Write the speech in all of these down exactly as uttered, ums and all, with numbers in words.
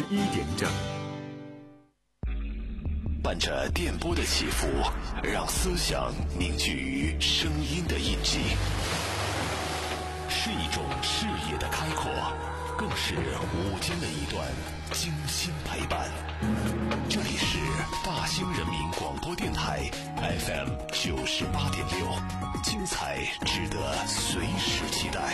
一点整， 伴着电波的起伏，让思想凝聚于声音的印记，是一种视野的开阔，更是午间的一段精心陪伴。这里是大兴人民广播电台 F M 九十八点六，精彩值得随时期待。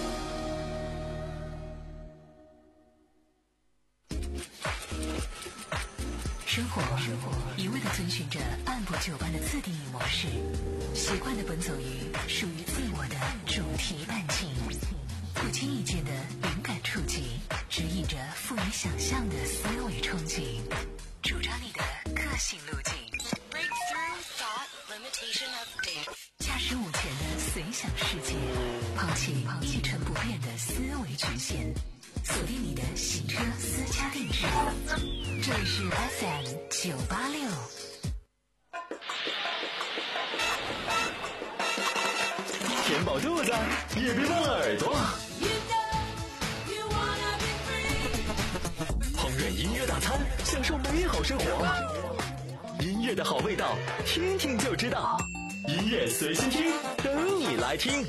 生活一味地遵循着按部就班的自定义模式，习惯地奔走于属于自我的主题半径，不经意间的灵感触及，指引着富于想象的思维憧憬，主张你的个性路径。Breakthrough thought limitation update。驾驶午前的随想世界，抛弃一成不变的思维局限，锁定你的行车私家定制。这里是 F M 九八六。 填饱肚子也别忘了耳朵。烹饪音乐大餐，享受美好生活。音乐的好味道，听听就知道。音乐随心听，等你来听。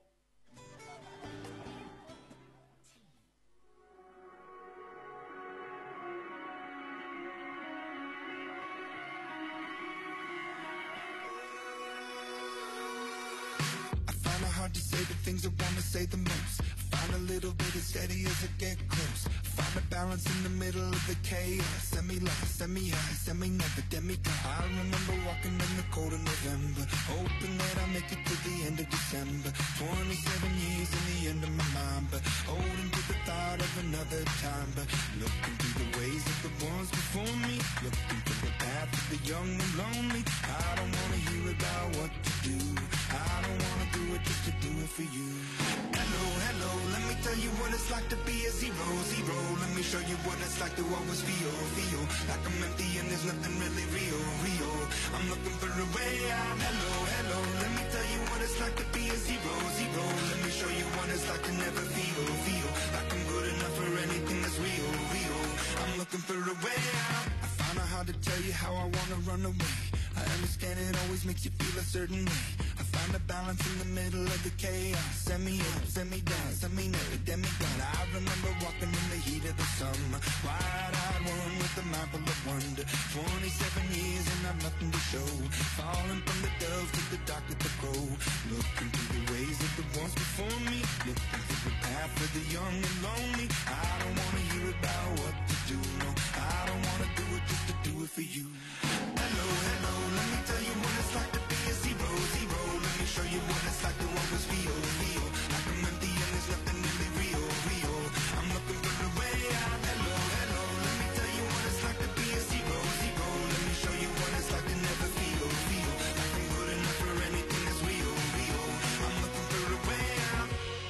Hard to say the things I wanna say the most. Find a little bit of steady as I get close. Find a balance in the middle of the chaos. Send me low, send me high, send me never, demigod. I remember walking in the cold of November, hoping that I'll make it to the end of December. Twenty-seven years in the end of my mind, but holding to the thought of another time. But looking through the ways of the ones before me, looking through the path of the young and lonely. I don't wanna hear about what to do. I don't wanna do it just to do it for you. Hello, hello, let me tell you what it's like to be a zero, zero. Let me show you what it's like to always feel, feel like I'm empty and there's nothing really real, real. I'm looking for a way out. Hello, hello, let me tell you what it's like to be a zero, zero. Let me show you what it's like to never feel, feel like I'm good enough for anything that's real, real. I'm looking for a way out. I found out how to tell you how I wanna run away. I understand it always makes you feel a certain way. I find a balance in the middle of the chaos. Send me up, send me down, send me never, demigod. I remember walking in the heat of the summer, wide-eyed one with a mind full of wonder. Twenty-seven years and I've nothing to show. Falling from the dove to the dark of the crow. Looking through the ways of the ones before me, looking through the path of the young and lonely. I don't wanna hear about what to do, no. I don't wanna do it just to do it for you. Hello, hello, let me tell you what it's like to be a zero, zero. Let me show you what it's like to always feel, feel like I'm empty and there's nothing really real, real. I'm looking for a way out. Hello, hello, let me tell you what it's like to be a zero, zero. Let me show you what it's like to never feel, feel like I'm good enough for anything that's real, real. I'm looking for a way out.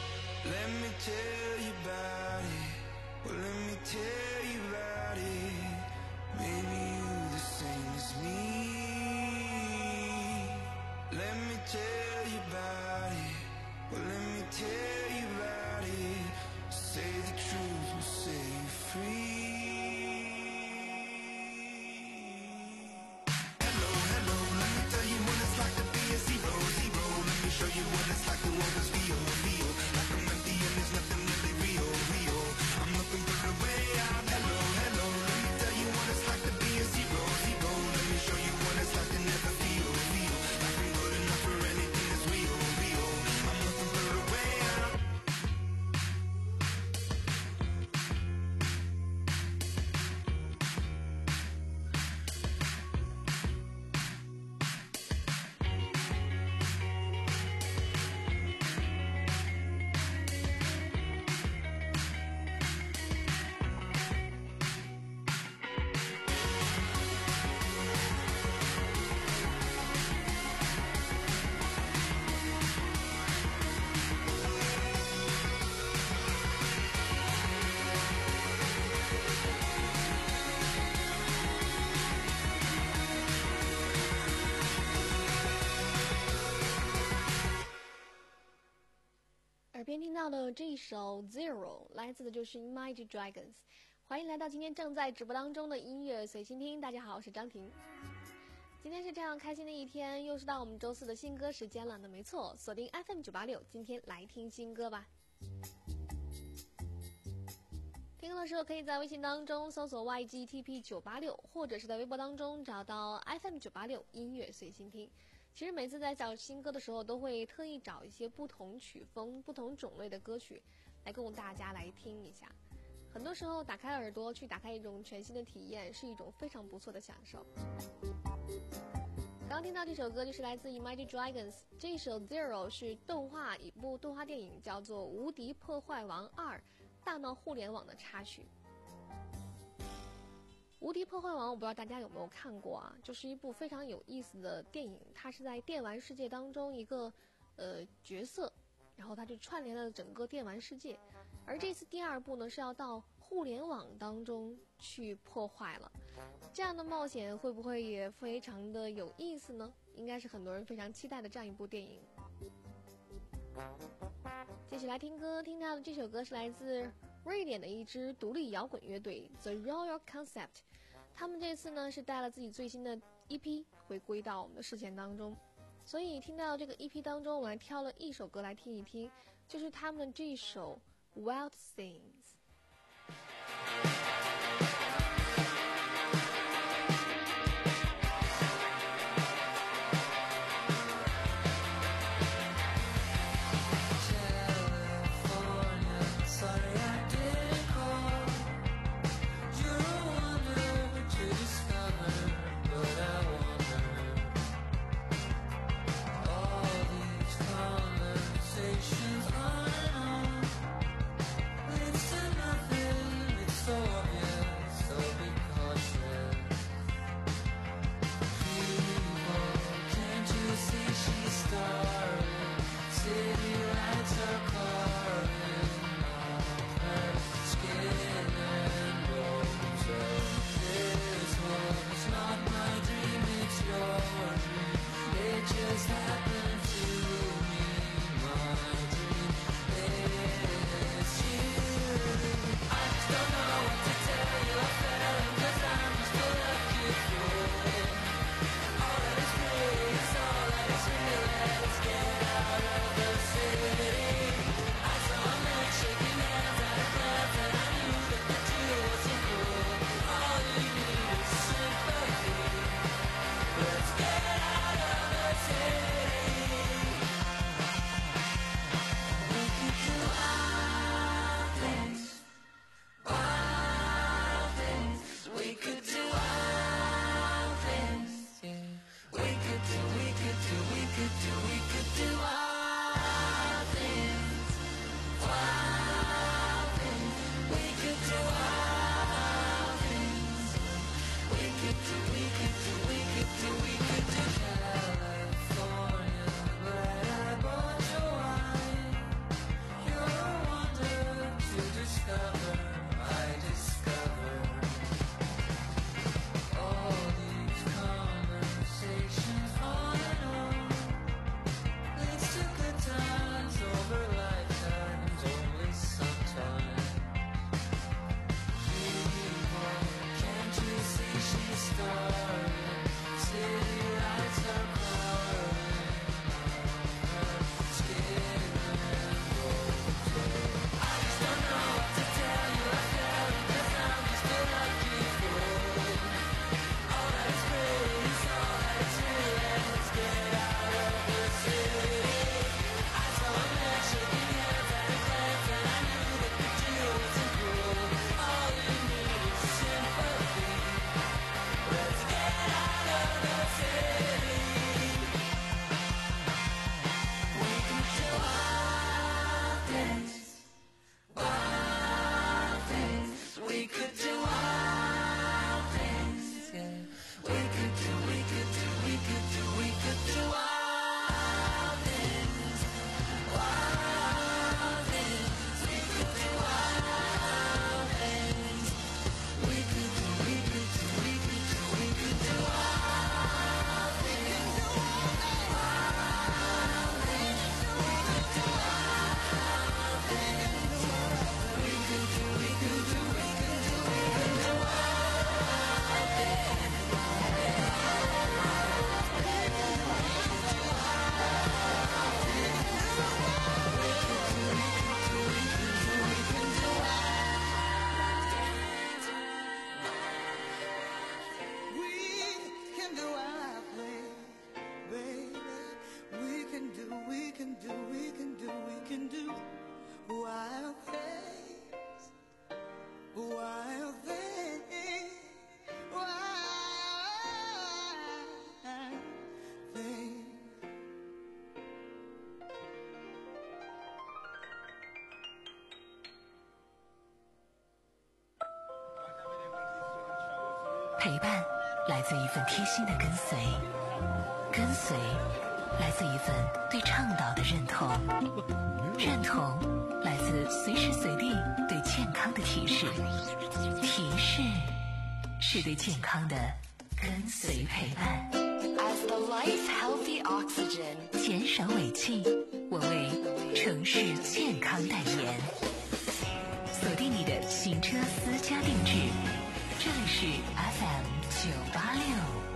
Let me tell you about it. Well, let me tell you about it. Maybe you the same as me. Let me tell you about it. Well, let me tell you about it. Say the truth will set you free. Hello, hello, let me tell you what it's like to be a zero, zero. Let me show you what it's like to always feel, feel like I'm empty and there's nothing really real, real. I'm looking for a way out. Hello, hello, let me tell you what it's like to be a zero, zero. Let me show you what it's like to never feel, feel like I'm good enough for anything that's real, real. I'm looking for a way out. 耳边听到的这一首 Zero 来自的就是 Imagine Dragons， 欢迎来到今天正在直播当中的音乐随心听。大家好，我是张婷。今天是这样开心的一天，又是到我们周四的新歌时间了。那没错，锁定 F M 九八六，今天来听新歌吧。听歌的时候可以在微信当中搜索 Y G T P 九八六，或者是在微博当中找到 F M 九八六音乐随心听。其实每次在找新歌的时候，都会特意找一些不同曲风、不同种类的歌曲来供大家来听一下。很多时候打开耳朵去打开一种全新的体验，是一种非常不错的享受。刚听到这首歌就是来自 Imagine Dragons， 这首 Zero 是动画一部动画电影叫做《无敌破坏王二大闹互联网》的插曲。无敌破坏王我不知道大家有没有看过啊，就是一部非常有意思的电影，它是在电玩世界当中一个呃角色，然后它就串联了整个电玩世界。而这次第二部呢是要到互联网当中去破坏了，这样的冒险会不会也非常的有意思呢？应该是很多人非常期待的这样一部电影。继续来听歌，听到的这首歌是来自瑞典的一支独立摇滚乐队 The Royal Concept， 他们这次呢是带了自己最新的 E P 回归到我们的视线当中，所以听到这个 E P 当中，我还挑了一首歌来听一听，就是他们这首 Wild Things。 It's 陪伴来自一份贴心的跟随，跟随来自一份对倡导的认同，认同来自随时随地对健康的提示，提示是对健康的跟随陪伴。 As the life healthy oxygen， 减少尾气，我为城市健康代言。锁定你的行车私家定制，这里是 F M 九八六。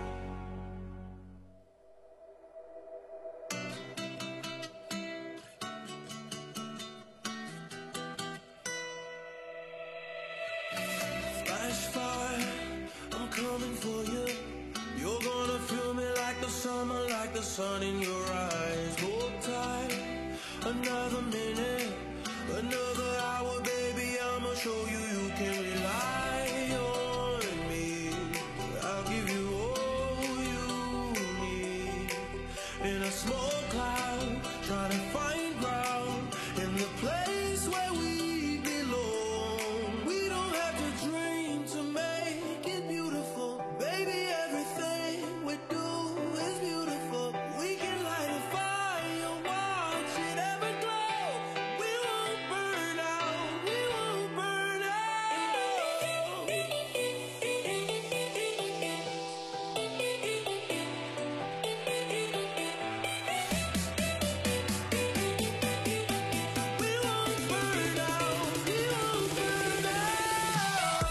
Sun in your eyes, hold tight. Another minute, another hour, baby. I'ma show you you can rely on me. I'll give you all you need. In a small cloud, trying to find ground in the place where we belong. We don't have to dream to make it beautiful, baby. Everything we do is beautiful. We can light a fire, watch it ever glow. We won't burn out, we won't burn out. We won't burn out, we won't burn out.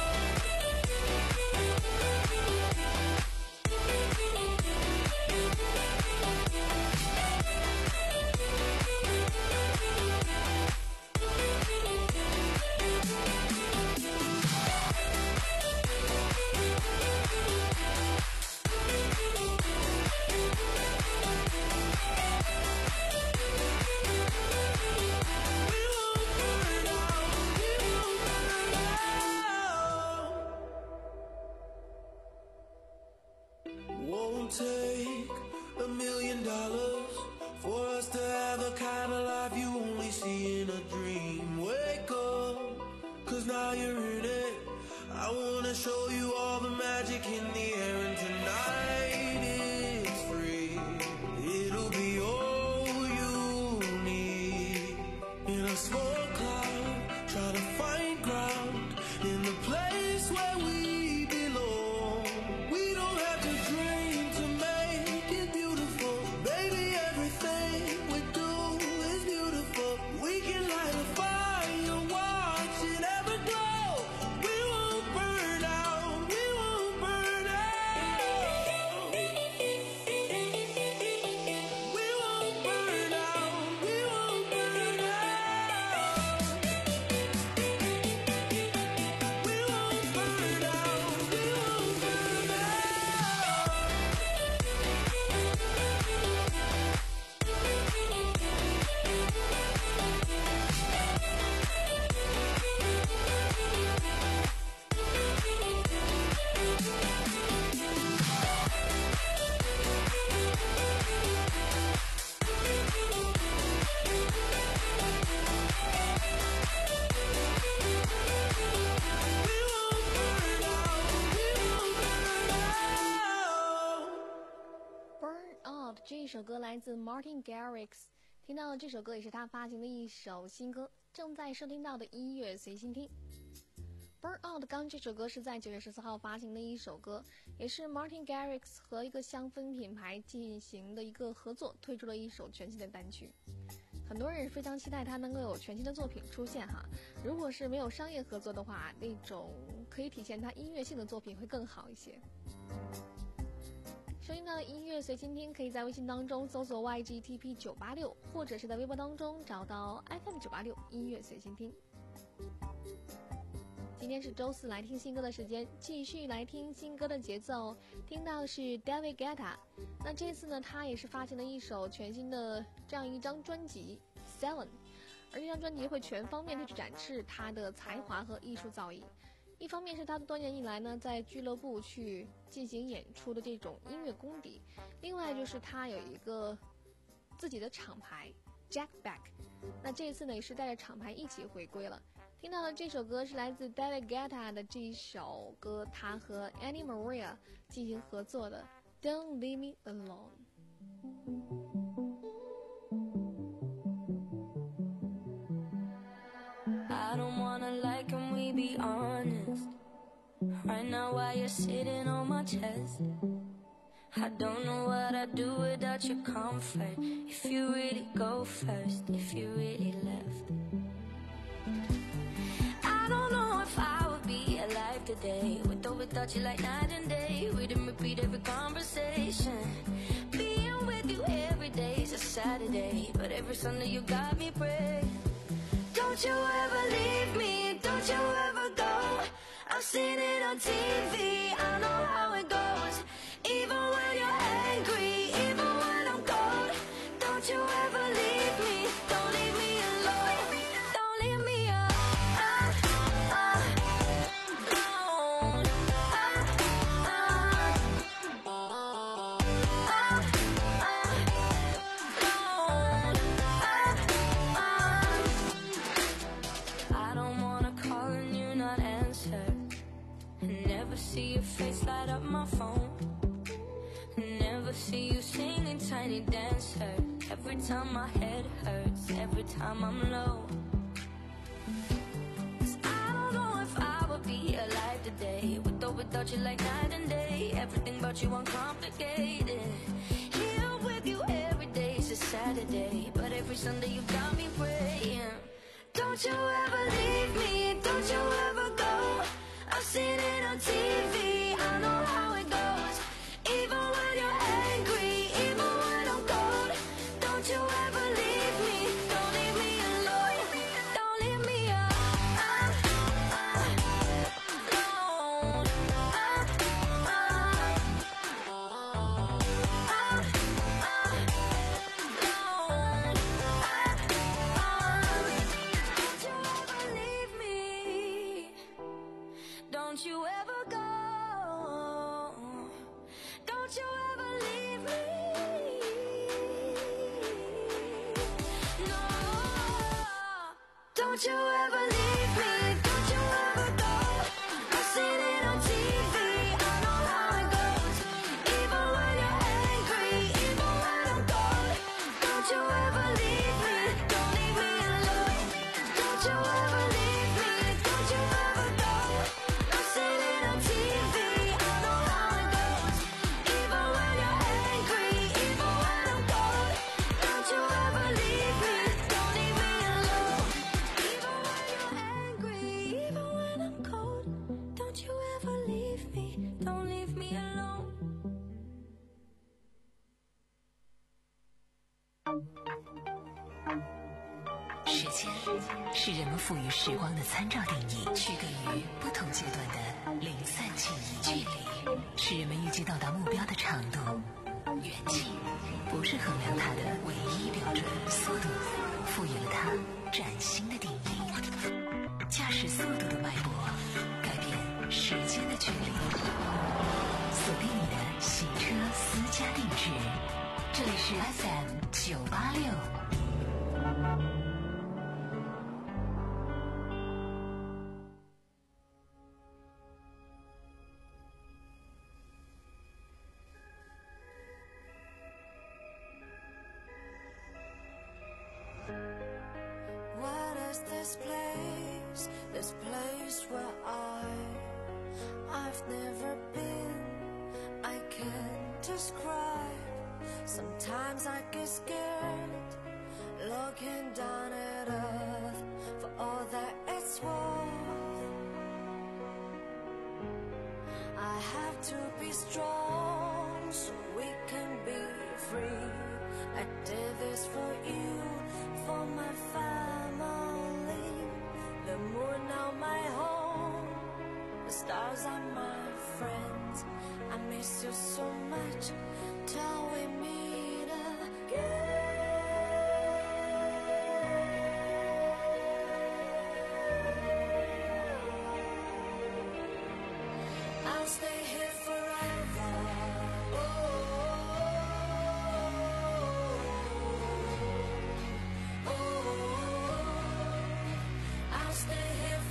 We won't burn out, we won't burn out. Won't take a million dollars for us to have the kind of life you only see in a dream. Wake up, cause now you're in it. I wanna show you all the magic in the air, and tonight it's free. It'll be all you need. In a small cloud, try to find ground in the place where we belong. We don't have to dream to make it beautiful, baby. Everything we do is beautiful. We can light a fire, watch it ever glow. We won't burn out, we won't burn out. We won't burn out, we won't burn out. We won't burn out, we won't burn out. We won't burn out, we won't burn out. Burn Out 这一首歌来自 Martin Garrix， 听到的这首歌也是他发行的一首新歌，正在收听到的音乐随心听。Burn Out 刚这首歌是在九月十四号发行的一首歌，也是 Martin Garrix 和一个香氛品牌进行的一个合作，推出了一首全新的单曲。很多人非常期待他能够有全新的作品出现哈。如果是没有商业合作的话，那种可以体现他音乐性的作品会更好一些。收听到的音乐随心听，可以在微信当中搜索 Y G T P 九八六，或者是在微博当中找到 F M 九八六音乐随心听。今天是周四，来听新歌的时间，继续来听新歌的节奏。听到的是 David Guetta， 那这次呢，他也是发行了一首全新的这样一张专辑 Seven， 而这张专辑会全方面的去展示他的才华和艺术造诣。一方面是他多年以来呢在俱乐部去进行演出的这种音乐功底，另外就是他有一个自己的厂牌 Jack Back， 那这一次呢也是带着厂牌一起回归了。 听到的这首歌是来自 David Guetta 的这一首歌，他和 Annie Maria 进行合作的 Don't Leave Me Alone。I don't wanna lie, can we be honest? Right now while you're sitting on my chest, I don't know what I'd do without your comfort. If you really go first, if you really left, I don't know if I would be alive today, with or without you like night and day. We didn't repeat every conversation. Being with you every day's a Saturday, but every Sunday you got me praying. Don't you ever leave me, don't you ever go. I've seen it on T V, I know how it goes. Even when you're angry, even when I'm cold, don't you ever leave me, don't leave me alone. Don't leave me alone. I don't wanna call and you not answer, never see your face light up my phone, never see you singing Tiny Dancer. Every time my head hurts, every time I'm low. 'Cause I don't know if I would be alive today, with or without you like night and day. Everything about you uncomplicated. Here with you every day's a Saturday, but every Sunday you got me praying. Don't you ever leave me, don't you ever go. I've seen it on T V, I know how it goes. Even when you're angry, even when I'm cold, don't you ever leave me, don't leave me alone. Don't leave me alone. Don't you ever leave me, don't you ever go. Don't you ever leave me. No. Don't you ever leave me. Don't you ever go. I've seen it on T V, I know how it goes. Even when you're angry, even when I'm cold, don't you ever leave me, don't leave me alone. Don't you ever leave me, don't you ever go. I've seen it on T V, I know how it goes. Even when you're angry, even when I'm cold, don't you ever leave me, don't leave me alone. Even when you're angry, even when I'm cold, don't you ever leave me, don't leave me alone. 时间是人们赋予时光的参照定义，区隔于不同阶段的零散记忆。距离是人们预计到达目标的长度，远近不是衡量它的唯一标准。速度赋予了它崭新的定义，驾驶速度的脉搏改变时间的距离。锁定你的行车私家定制，这里是 F M 九八六。 What is this place? This place where I I've never been. I can't describe. Sometimes I get scared looking down at earth for all that it's worth. I have to be strong so we can be free. I did this for you, for my family. The moon now my home, the stars are my friends. I miss you so much till we meet again. I'll stay here forever. I'll stay here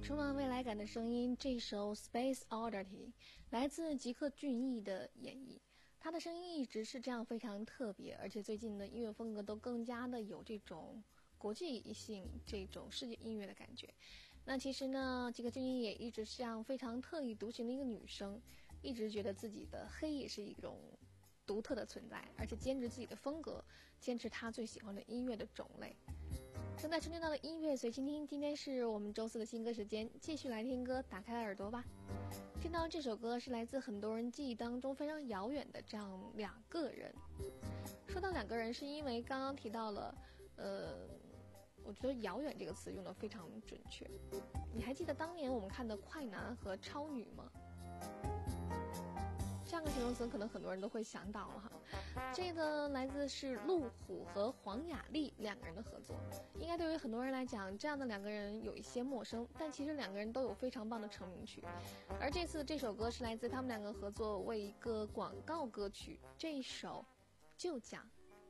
充满未来感的声音，这首 Space Oddity 来自吉克隽逸的演绎。他的声音一直是这样非常特别，而且最近的音乐风格都更加的有这种国际性、这种世界音乐的感觉。那其实呢，吉克隽逸也一直是这样非常特立独行的一个女生，一直觉得自己的黑也是一种独特的存在，而且坚持自己的风格，坚持她最喜欢的音乐的种类。正在收听到的音乐随心听，今天是我们周四的新歌时间，继续来听歌，打开耳朵吧。听到这首歌是来自很多人记忆当中非常遥远的这样两个人。说到两个人，是因为刚刚提到了，呃，我觉得遥远这个词用得非常准确。你还记得当年我们看的快男和超女吗？这样的形容词可能很多人都会想到了哈。这个来自是陆虎和黄雅莉两个人的合作，应该对于很多人来讲，这样的两个人有一些陌生，但其实两个人都有非常棒的成名曲。而这次这首歌是来自他们两个合作为一个广告歌曲，这一首就讲。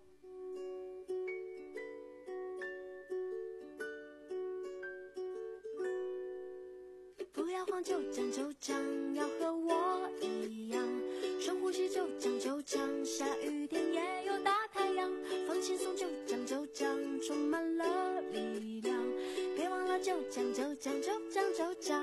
不要慌，就讲就讲，要和我一样，深呼吸，就讲就讲，下雨天也有大太阳，放轻松，就讲就讲，充满了力量，别忘了就讲就讲就讲就讲。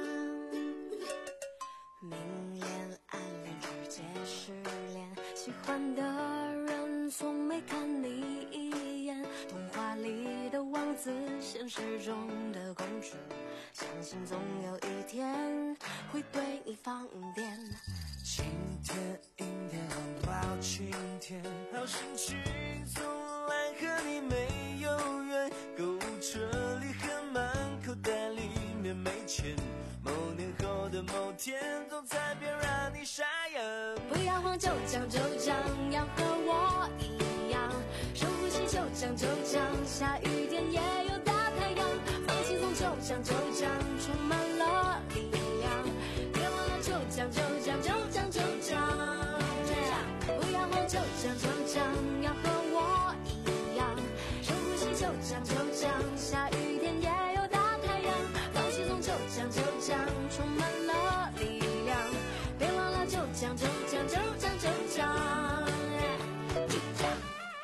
明恋暗恋直接失恋，喜欢的人从没看你一眼，童话里的王子，现实中的公主，相信总有一天会对你放电。 晴天阴天好到晴天，好心情从来和你没有缘，购物车里很满，口袋里面没钱，某年后的某天总彩票让你傻眼。 不要慌，就讲就讲，要和我一样，深呼吸，就讲就讲，下雨天也有大太阳，放轻松，就讲就讲，充满了力量，别忘了就讲就讲就讲就讲。不要慌，就讲就讲，要和我一样，深呼吸，就讲就讲，下雨天也有大太阳，放轻松，就讲就讲，充满了力量，别忘了就讲就讲就讲就讲。就讲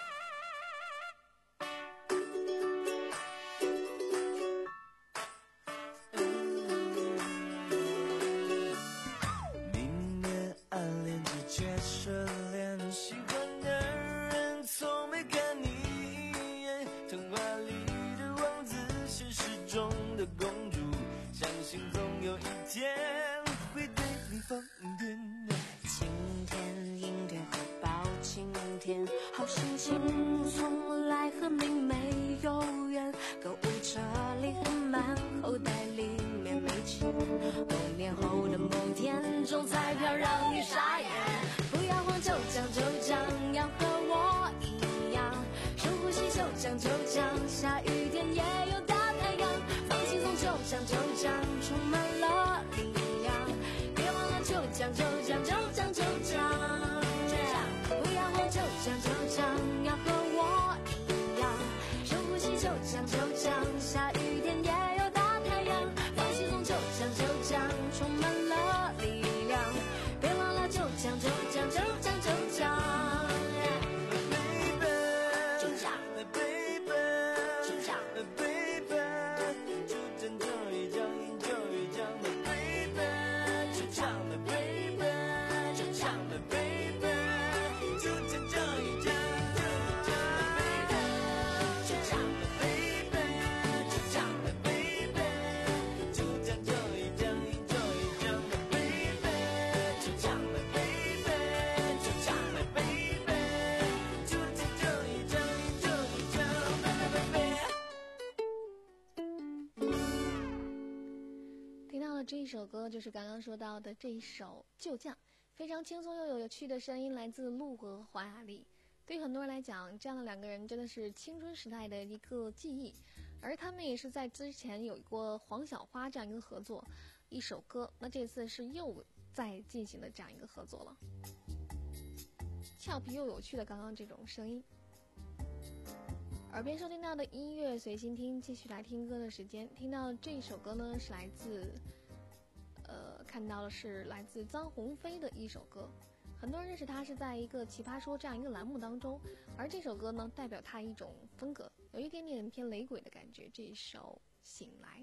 明年暗恋直接失恋，喜欢的人从没看你一眼，童话里的王子，现实中的公主，相信总有一天会对你放电。 晴天阴天会包晴天，好心情从来和你没有缘，购物车里很满，口袋里面没钱，某年后的某天中彩票让你傻眼。不要慌，就讲就讲，要和我一样，深呼吸，就讲就讲，下雨天也有大太阳，放轻松，就讲就讲，充满了力量，别忘了就讲就讲就讲就讲。不要慌，就讲就讲，要和我一样，深呼吸，就讲就讲，下雨天也有大太阳，放轻松，就讲就讲，充满了力量，别忘了就讲就讲就讲就讲。就讲 baby 就讲 baby 就讲就一讲就一讲 baby 就讲 baby 就讲 baby 就讲就一讲就讲 baby 就讲 baby 就讲 baby 就讲就一讲就一讲 baby 就讲 baby 就讲 baby 就讲就一讲就一讲 baby。 听到了这一首歌，就是刚刚说到的这一首《就降》，非常轻松又有趣的声音，来自陆和华雅莉。对于很多人来讲，这样的两个人真的是青春时代的一个记忆，而他们也是在之前有过黄小花这样一个合作一首歌，那这次是又在进行的这样一个合作了，俏皮又有趣的刚刚这种声音。 耳边收听到的音乐随心听，继续来听歌的时间。听到这首歌呢，是来自，呃，看到的是来自臧鸿飞的一首歌。很多人认识他是在一个奇葩说这样一个栏目当中，而这首歌呢，代表他一种风格，有一点点偏雷鬼的感觉。这首《醒来》。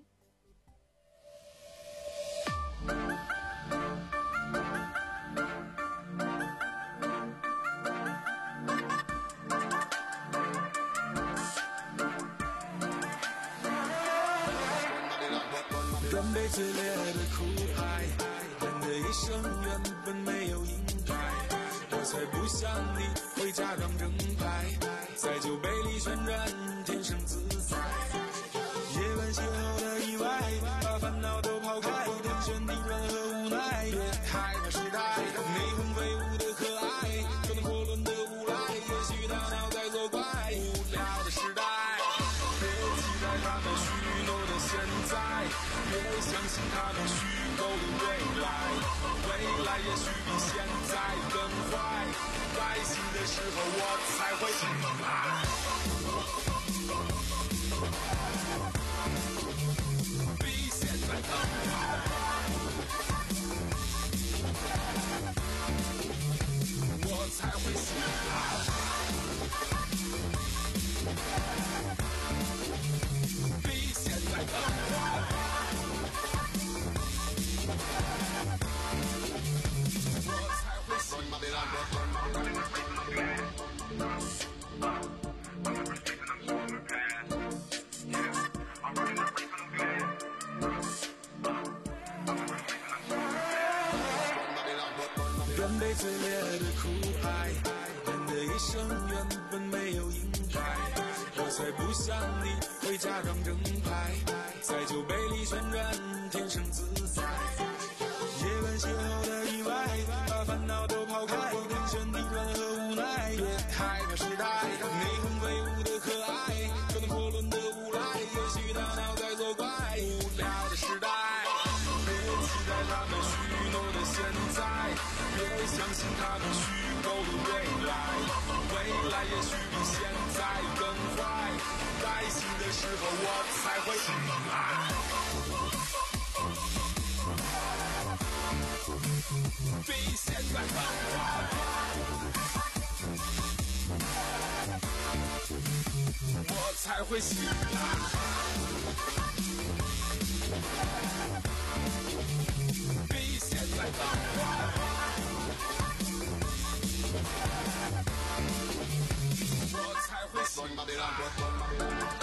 准备最烈的酷派，人的一生原本没有应该，我才不像你会假装正派，在酒杯里旋转，天生自在。夜晚邂逅的意外，把烦恼都抛开，天旋地转和无奈，别害怕时代，内恒飞舞的可爱，可能火轮的无赖，也许大脑在作怪，无聊的时代，别期待他们许诺的现在，别相信他们虚构的未来，未来也许比现在更坏，该醒的时候我才会醒来。比现在更好，我才会醒来。比现在更好，我才会醒来。准备最烈的酷派，人的一生原本没有应该，我才不像你会假装正派，在酒杯里旋转，天生自在。夜晚邂逅的意外，把烦恼都抛开，天旋地转和无奈，别害怕时代，内恒飞舞的可爱，可能破轮的无赖，也许大脑在作怪，无聊的时代，别期待他们许诺的现在，别相信他们虚构的未来，未来也许比现在更坏，该醒的时候我才会醒来。比现在更好，我才会醒来。比现在更好，我才会醒来。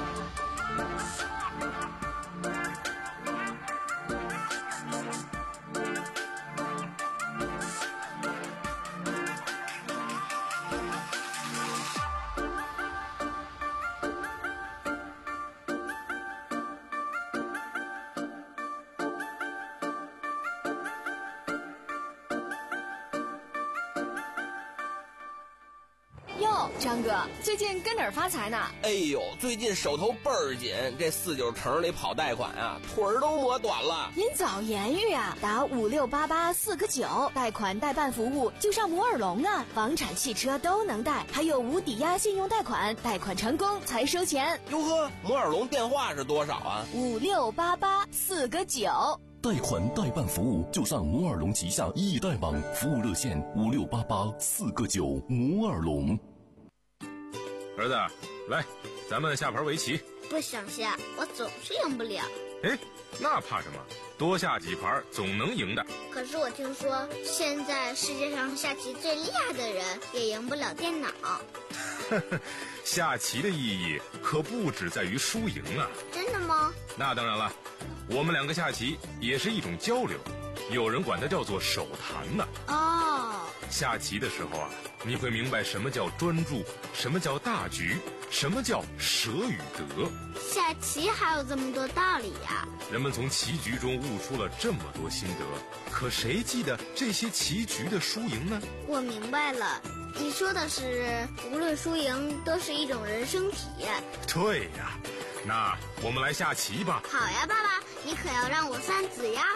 哟，张哥，最近跟哪儿发财呢？ 哎呦，最近手头倍儿紧，这四九城里跑贷款啊，腿儿都磨短了。 您早言语啊，打五六八八四个九，贷款代办服务就上摩尔龙啊，房产、汽车都能贷，还有无抵押信用贷款，贷款成功才收钱。 哟呵，摩尔龙电话是多少啊？ 五六八八四个九。 贷款代办服务就上摩尔龙旗下易贷网，服务热线五六八八四个九。摩尔龙。 儿子，来，咱们下盘围棋。 不想下，我总是赢不了。 哎，那怕什么？多下几盘总能赢的。 可是我听说，现在世界上下棋最厉害的人也赢不了电脑。 下棋的意义可不只在于输赢啊！ 真的吗？ 那当然了，我们两个下棋也是一种交流，有人管它叫做手谈呢。 哦， 下棋的时候啊，你会明白什么叫专注，什么叫大局，什么叫舍与得。 下棋还有这么多道理呀！ 人们从棋局中悟出了这么多心得，可谁记得这些棋局的输赢呢？ 我明白了，你说的是无论输赢都是一种人生体验。 对呀，那我们来下棋吧。 好呀，爸爸，你可要让我算子呀。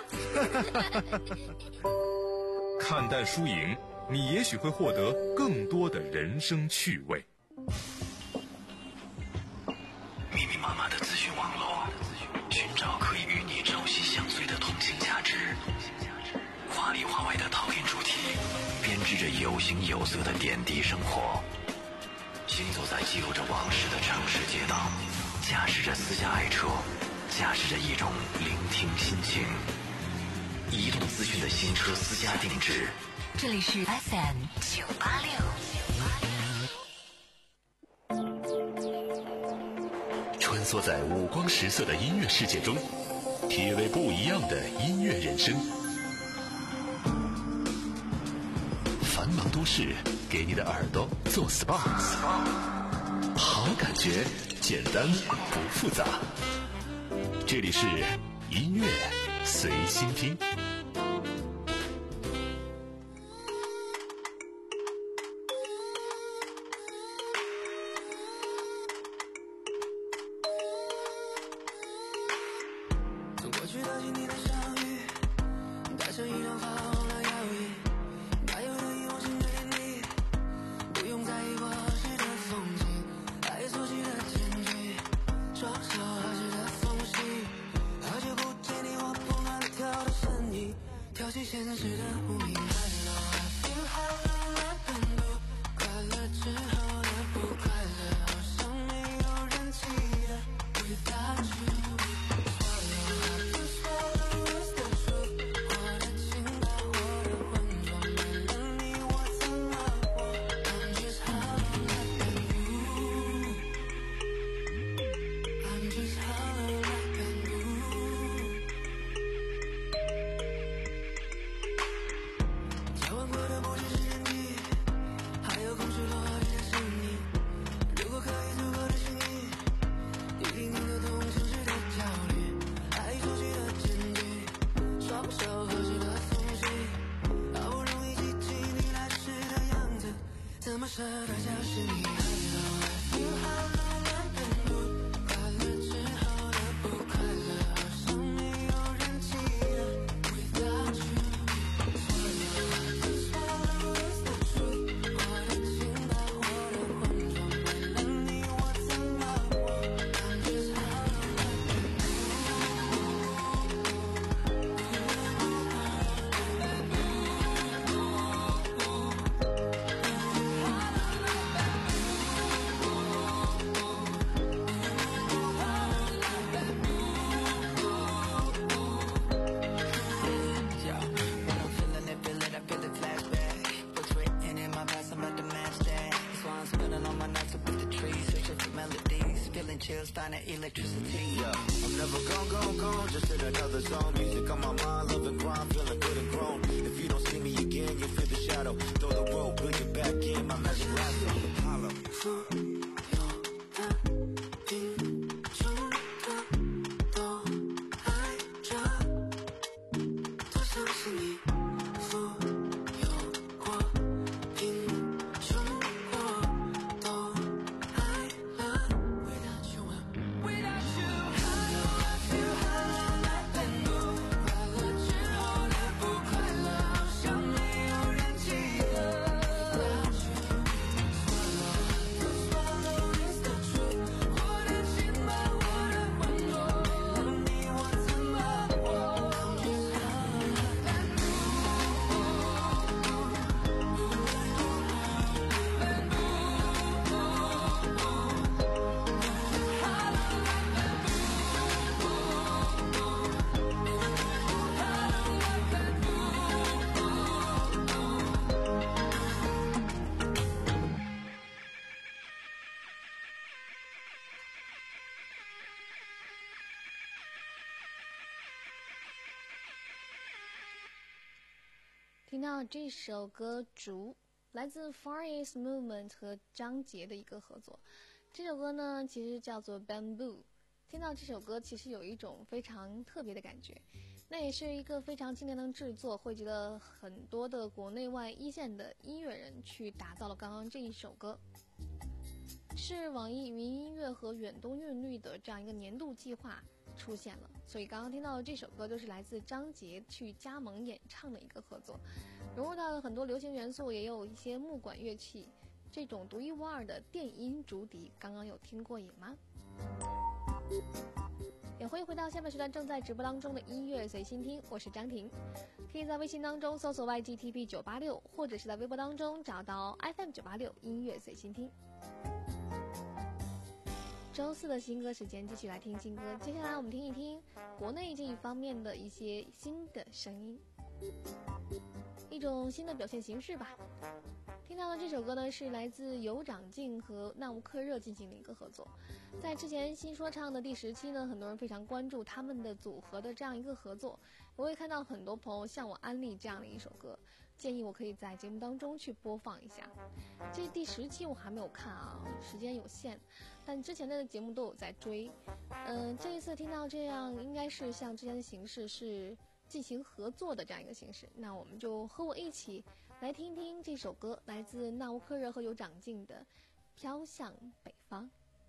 看淡输赢，你也许会获得更多的人生趣味。 织着有形有色的点滴生活，行走在记录着往事的城市街道，驾驶着私家爱车，驾驶着一种聆听心情。移动资讯的新车私家定制， 这里是 F M 九八六。 穿梭在五光十色的音乐世界中，体味不一样的音乐人生。繁忙都市，给你的耳朵做 S P A， 好感觉，简单不复杂。这里是音乐随心听。 Find electricity. Yeah, I'm never gone, gone, gone. Just in another zone. Music on my mind, loving grind, feeling good and grown. If you don't see me again, you'll feel the shadow. Throw the rope, bring it back in. My magic lasso. Holla. 听到这首歌《竹》，来自 Far East Movement 和张杰的一个合作。这首歌呢，其实叫做 Bamboo。听到这首歌，其实有一种非常特别的感觉。那也是一个非常经典的制作，汇集了很多的国内外一线的音乐人去打造了刚刚这一首歌。是网易云音乐和远东韵律的这样一个年度计划出现了，所以刚刚听到的这首歌就是来自张杰去加盟演唱的一个合作，融入到了很多流行元素，也有一些木管乐器，这种独一无二的电音竹笛，刚刚有听过瘾吗？ 也欢迎回到下半时段正在直播当中的音乐随心听，我是张婷。可以在微信当中搜索 Y G T P 九八六，或者是在微博当中找到 F M 九八六音乐随心听。周四的新歌时间，继续来听新歌。接下来我们听一听国内这一方面的一些新的声音，一种新的表现形式吧。听到的这首歌呢，是来自有长进和纳乌克热进行的一个合作。在之前新说唱的第十期呢，很多人非常关注他们的组合的这样一个合作。我会看到很多朋友向我安利这样的一首歌，建议我可以在节目当中去播放一下。这第十期我还没有看啊，时间有限，但之前的节目都有在追。嗯、呃，这一次听到这样，应该是像之前的形式是进行合作的这样一个形式，那我们就和我一起来听听这首歌，来自纳乌克热和有长进的《飘向北方》。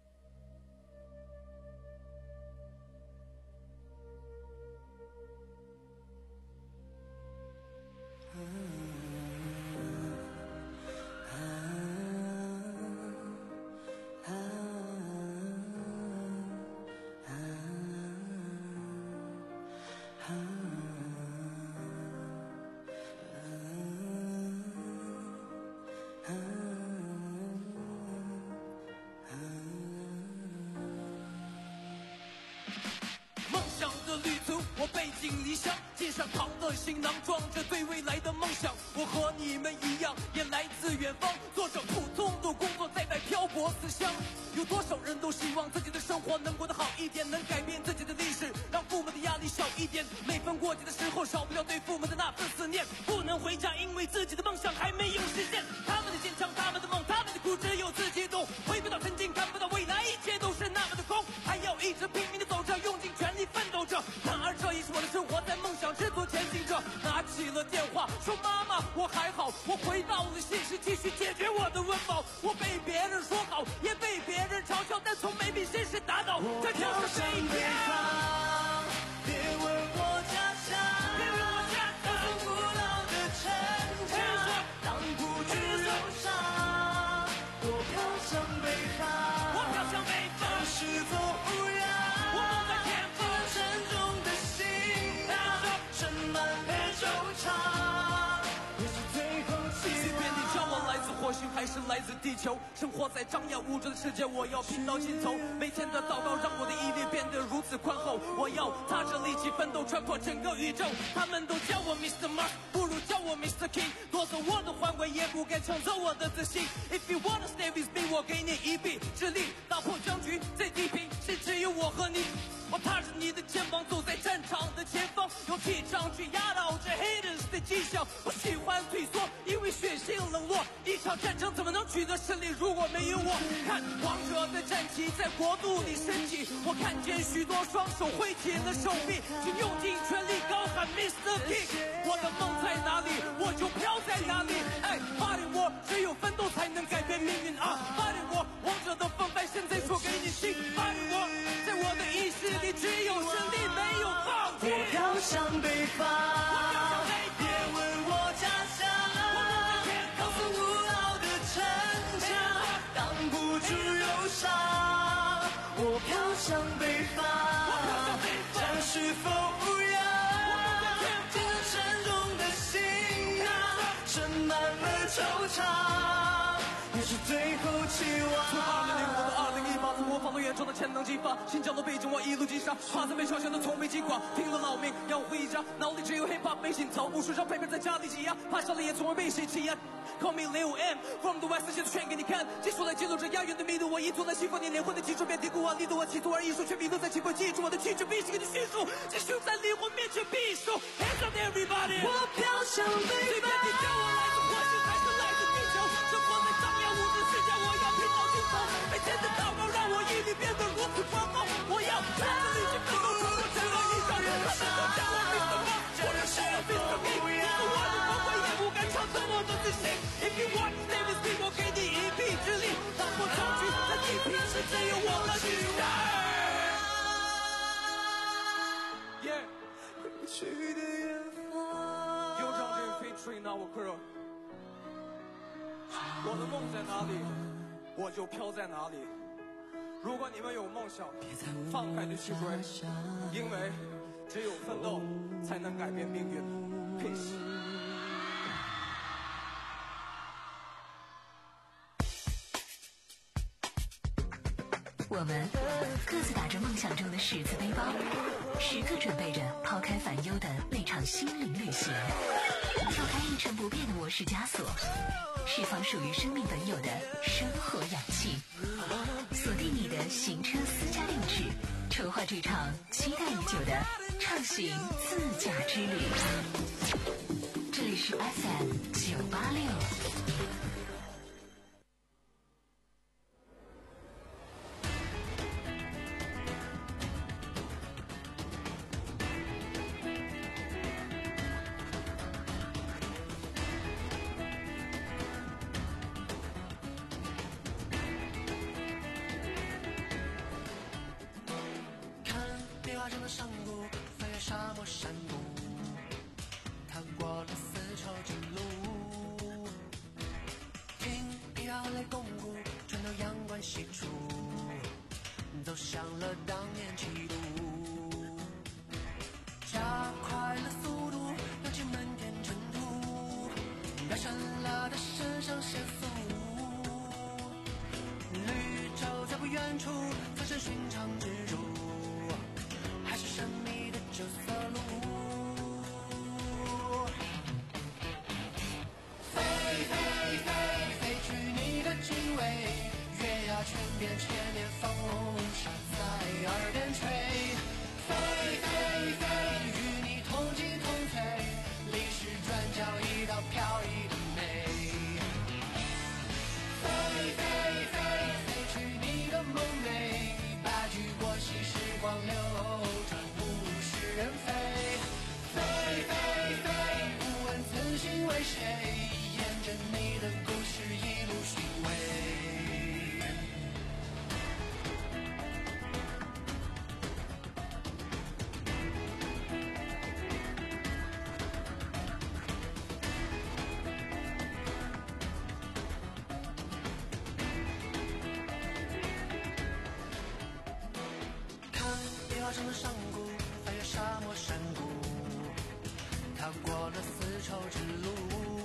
行囊装着对未来的梦想，我和你们一样，也来自远方，做着普通的工作，在外漂泊思乡。有多少人都希望自己的生活能过得好一点，能改变自己的历史，让父母的压力小一点。每逢过节的时候，少不了对父母的那份思念。不能回家，因为自己的梦想还没有实现。他们的坚强，他们的梦，他们的苦，只有自己懂。回不到曾经，看不到未来，一切都是那么的空。还要一直拼命的走着，用尽全力奋斗着。然而这也是我的生活，在梦想之途前进着。拿起了电话，说妈妈，我还好。我回到了现实，继续解决我的温饱。我被别人说好，也被别人嘲笑，但从没被现实打倒。这就是北方，别问我家乡，别问我家乡，那座古老的城墙，当不去受伤。我飘向北方，我飘向北方，是否无恙？我梦在天空，沉重的心啊，盛满了惆怅。也是最后期望。即便你叫我来自火星，还是来自地球，生活在张牙舞爪的世界，我要拼到尽头。每天的祷告让我的毅力变得如此宽厚，我要踏着力气奋斗，穿破整个宇宙。他们都叫我 Mister Mark， 不如叫我 Mister King。夺走我的皇冠，也不该抢走我的自信。If you wanna stay with me， 我给你一臂之力，打破僵局，最地平是只有我和你。我踏着你的肩膀，走在战场的前方，用气场去压倒这 haters 的迹象。我喜欢退缩，因为血性冷漠。一场战争怎么能取得胜利，如果没有我？看王者的战旗在国度里升起，我看见许多双手挥起了手臂，请用尽全力高喊 Mister King。我的梦在哪里，我就飘在哪里。哎 ，Fighting War， 只有奋斗才能改变命运啊 ！Fighting War， 王者的风范现在说给你听。Fighting War， 在我的意识里只有胜利，没有放弃。我飘向北方，别问我家乡，高耸古老的城墙，挡不住忧伤。我飘向北方，战是否无恙？肩上沉重的心啊，盛满了惆怅，也是最后期望。从二零零五到二零一八，从我放到远处的潜能激发，新疆的北京我一路击杀，怕在被嘲笑的从没击垮，拼了老命让我回家，脑里只有 hip hop 没心操，无数张配片在家里挤压，怕杀了也从未被谁欺压。Call me Leo M from the West， 现在全给你看，技术来记录着押韵的密度，我一足来欺负你灵魂的基础，别低估我力度，我企图而艺术却迷路在起步，记住我的曲折必须给你叙述，继续在灵魂面前必输。Hands up everybody， 我飘向北方，随便你叫我来自火星还是来自地球，生活在张牙舞爪世界，我要拼到尽头。每天的祷告让我毅力变得如此狂妄，我要踏着力气奋斗，冲破整个宇宙。他们都叫我 Mister Mark， 我要是 Mister King， 是我的光辉也不敢抢走我的自信。If you want to stay with me， 我给你一臂之力，打破僵局，在地平是只有我的女儿。Yeah， 回不去的远方。有张这 featuring 纳乌克热，我的梦在哪里，我就飘在哪里。 如果你们有梦想，放开的去追，因为只有奋斗才能改变命运。Peace。 我们各自打着梦想中的十字背包，时刻准备着抛开烦忧的那场心灵旅行，跳开一成不变的模式枷锁，释放属于生命本有的生活氧气，锁定你的行车私家定制，筹划这场期待已久的畅行自驾之旅。这里是 F M 九八六。 走向了当年气度，加快了速度，扬起漫天尘土，表现了的肾上腺素。绿洲在不远处，藏身寻常之处，还是神秘的九色鹿。飞飞飞，飞去你的经纬，月牙泉边千年风沙在耳边吹。飞飞飞，与你同进同退，历史转角一道飘逸的美。飞飞飞，飞去你的梦寐，白驹过隙，时光流转，物是人非。飞飞飞，不问此心为谁，沿着你的故事一路寻味。上的山谷，翻越沙漠山谷，踏过了丝绸之路，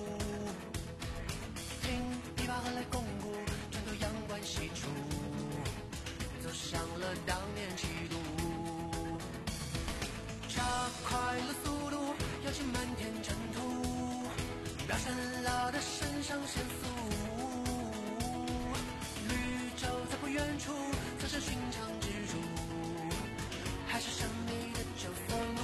听琵琶和来共舞，全都阳关西出，走向了当年气度，加快了速度，扬起漫天尘土，表现了的肾上腺素，绿洲在不远处，藏身寻常之处，还是神秘的九色鹿。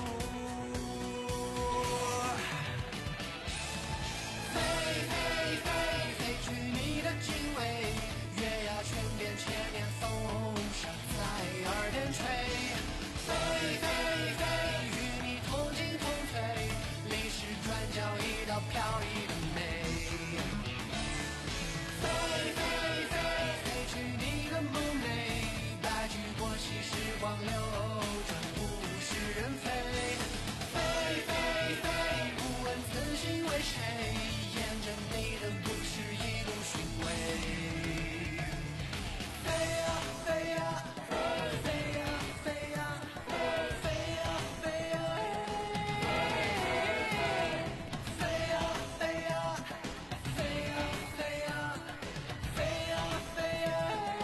飞飞飞，飞去你的经纬，月牙泉边千年风沙在耳边吹。飞飞飞，与你同进同退，历史转角一道飘逸的美。飞飞飞，飞去你的梦寐，白驹过隙，时光流人非。飞飞飞，不问此心为谁，沿着你的故事一路寻味。飞呀飞呀飞呀飞呀飞呀飞呀飞呀飞呀飞呀飞呀飞呀飞呀。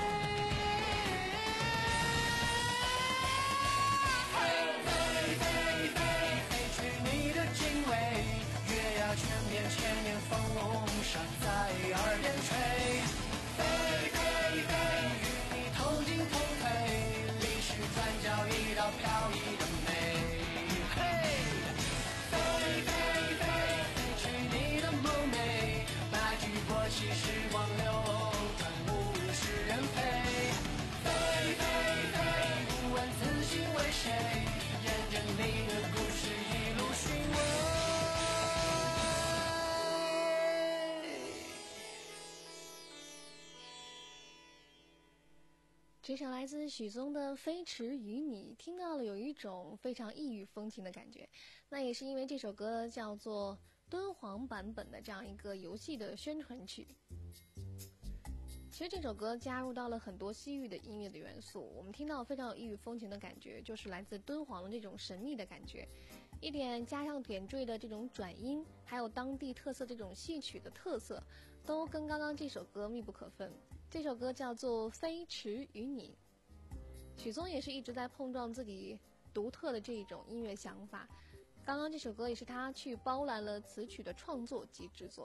泉边千年风沙在耳边吹。飞飞飞，与你同进同退，历史转角一道飘逸的美。嘿，飞飞飞，飞去你的梦寐，白驹过隙，时光流转，物是人非。飞飞飞，不问此心为谁，沿着你的故事一路寻味。 这首来自许嵩的《飞驰与你》，听到了有一种非常异域风情的感觉。那也是因为这首歌叫做敦煌版本的这样一个游戏的宣传曲。 其实这首歌加入到了很多西域的音乐的元素，我们听到非常有异域风情的感觉，就是来自敦煌的这种神秘的感觉，一点加上点缀的这种转音，还有当地特色这种戏曲的特色，都跟刚刚这首歌密不可分。这首歌叫做《飞驰与你》，许嵩也是一直在碰撞自己独特的这一种音乐想法。刚刚这首歌也是他去包揽了词曲的创作及制作。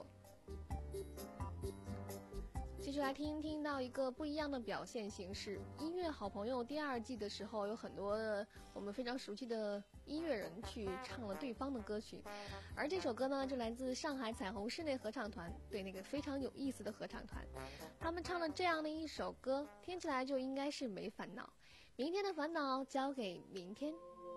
继续来听听到一个不一样的表现形式。音乐好朋友第二季的时候，有很多的我们非常熟悉的音乐人去唱了对方的歌曲，而这首歌呢，就来自上海彩虹室内合唱团，对，那个非常有意思的合唱团，他们唱了这样的一首歌，听起来就应该是没烦恼，明天的烦恼交给明天。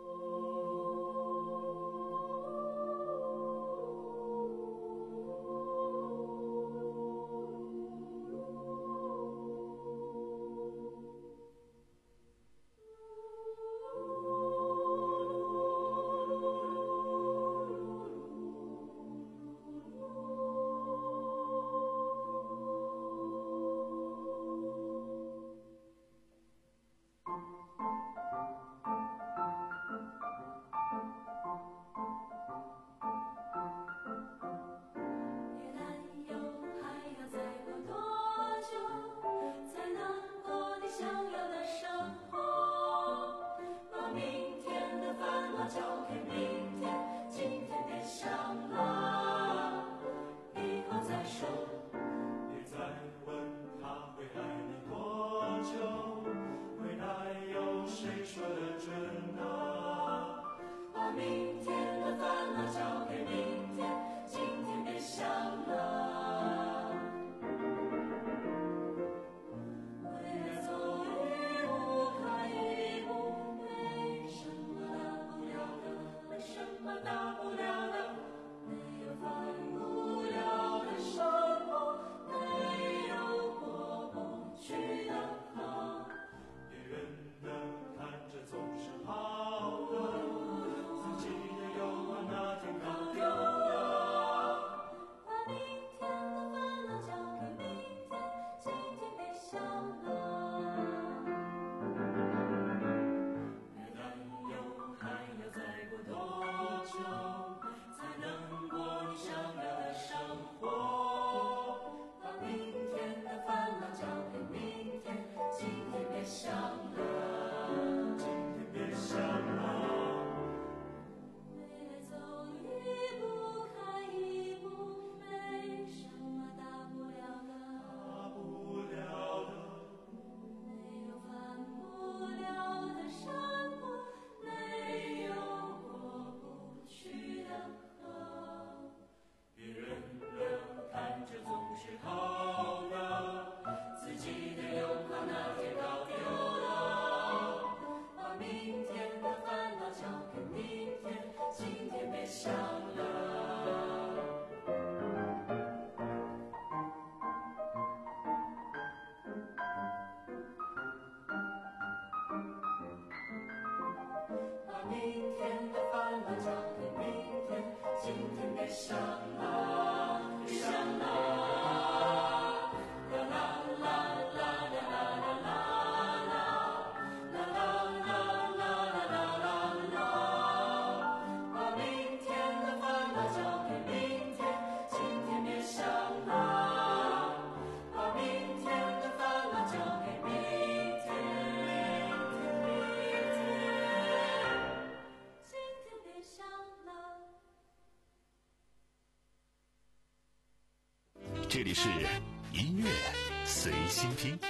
这里是音乐随心听。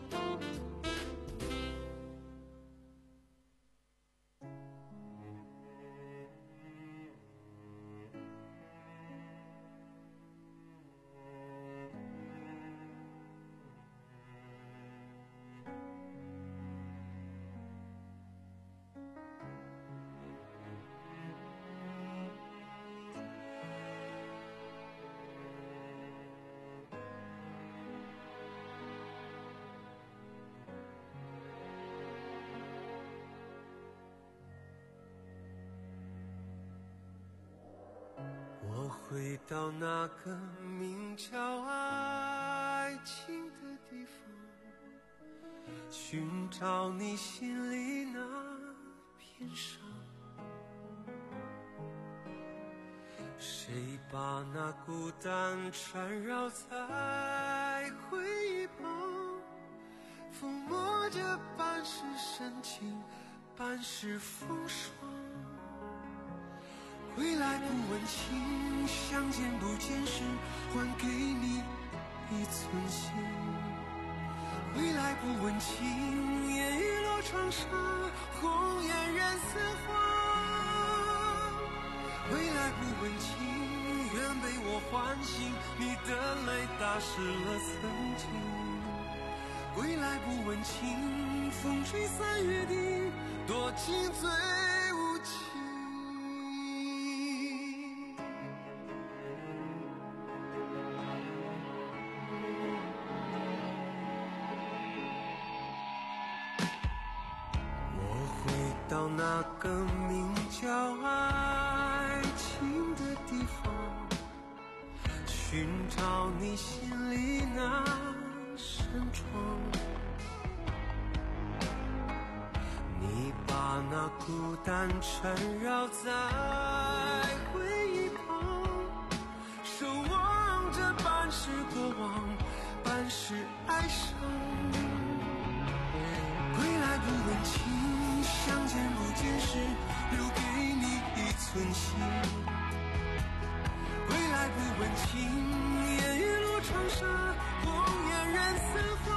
我回到那个名叫爱情的地方， 寻找你心里那片伤。谁把那孤单缠绕在回忆旁，抚摸着半是深情，半是风霜。归来不问情，相见不见时，还给你一寸心。归来不问情，烟雨落长沙，红颜染色花。归来不问情，愿被我唤醒，你的泪打湿了曾经。归来不问情，风吹散约定，多情最无情。到那个名叫爱情的地方，寻找你心里那扇窗。你把那孤单缠绕在回忆旁，守望着半是过往，半是哀伤。归来不问情，相见不见时，留给你一寸心。归来不问情，烟雨落长沙，红颜染色花。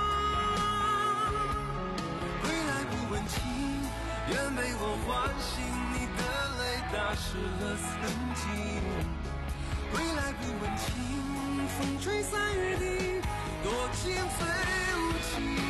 归来不问情，愿被我唤醒，你的泪打湿了曾经。归来不问情，风吹散约定，多情最无情。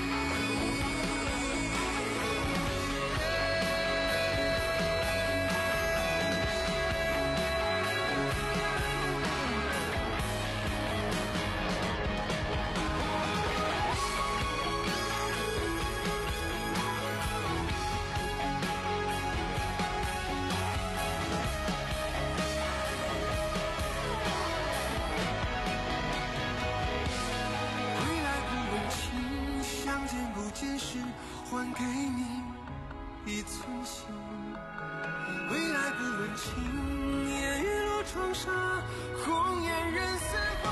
还给你一寸心，归来不问情，烟雨落长沙，红颜染色花。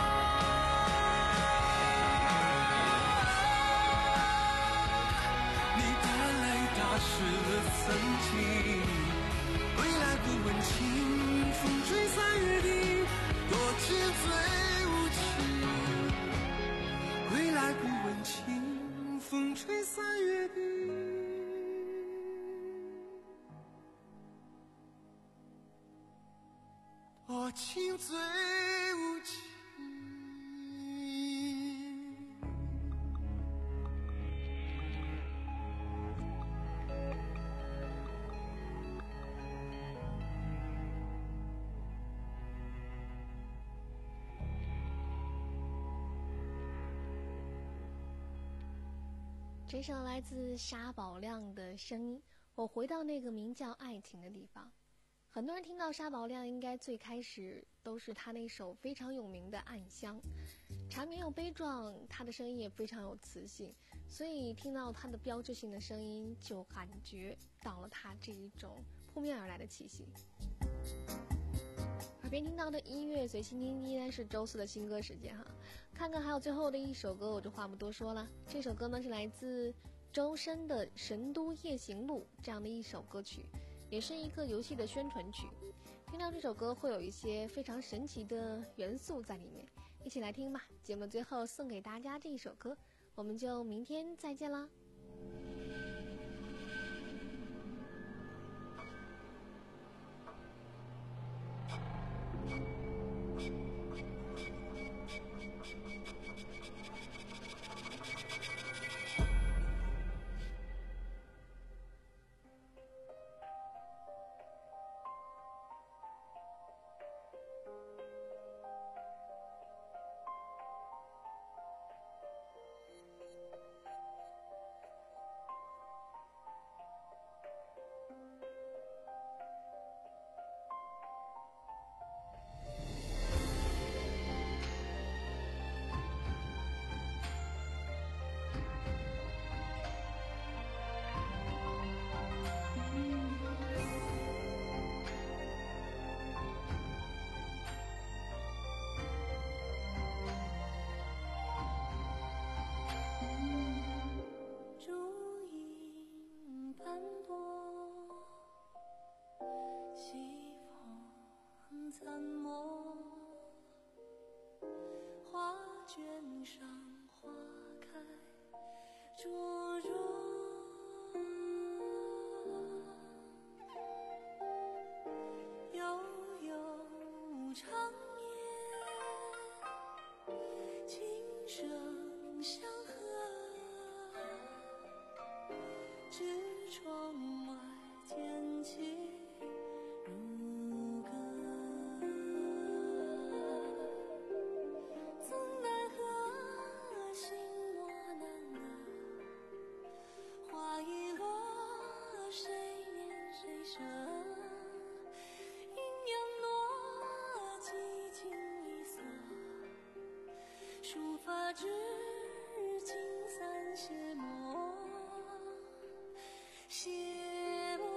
你的泪打湿了曾经。归来不问情，风吹散约定，多情最无情。归来不问情，风吹散约定，多情最无情。 这首来自沙宝亮的声音，我回到那个名叫爱情的地方。很多人听到沙宝亮，应该最开始都是他那首非常有名的《暗香》，缠绵又悲壮，他的声音也非常有磁性，所以听到他的标志性的声音，就感觉到了他这一种扑面而来的气息。耳边听到的音乐随心听依然是周四的新歌时间哈，看看还有最后的一首歌，我就话不多说了。这首歌呢是来自周深的《神都夜行录》这样的一首歌曲，也是一个游戏的宣传曲。听到这首歌会有一些非常神奇的元素在里面，一起来听吧。节目最后送给大家这一首歌，我们就明天再见啦。 灼热。悠悠长夜，琴声相和，知窗外天气如歌。曾奈何心我难了，花已落，谁念谁舍？阴阳落，寂静一色，书法至今散谢墨，谢墨。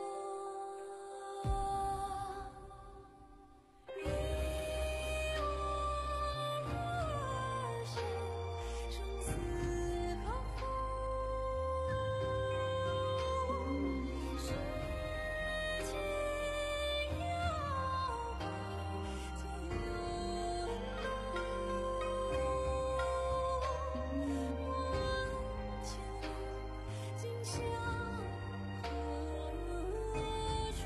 一往而深，生死靠附。世间摇摆，皆有路。莫问千里今宵何处？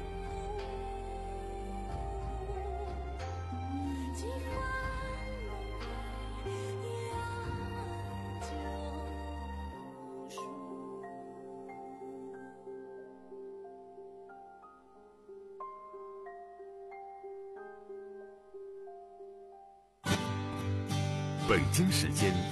几番轮回，压酒书。 北京时间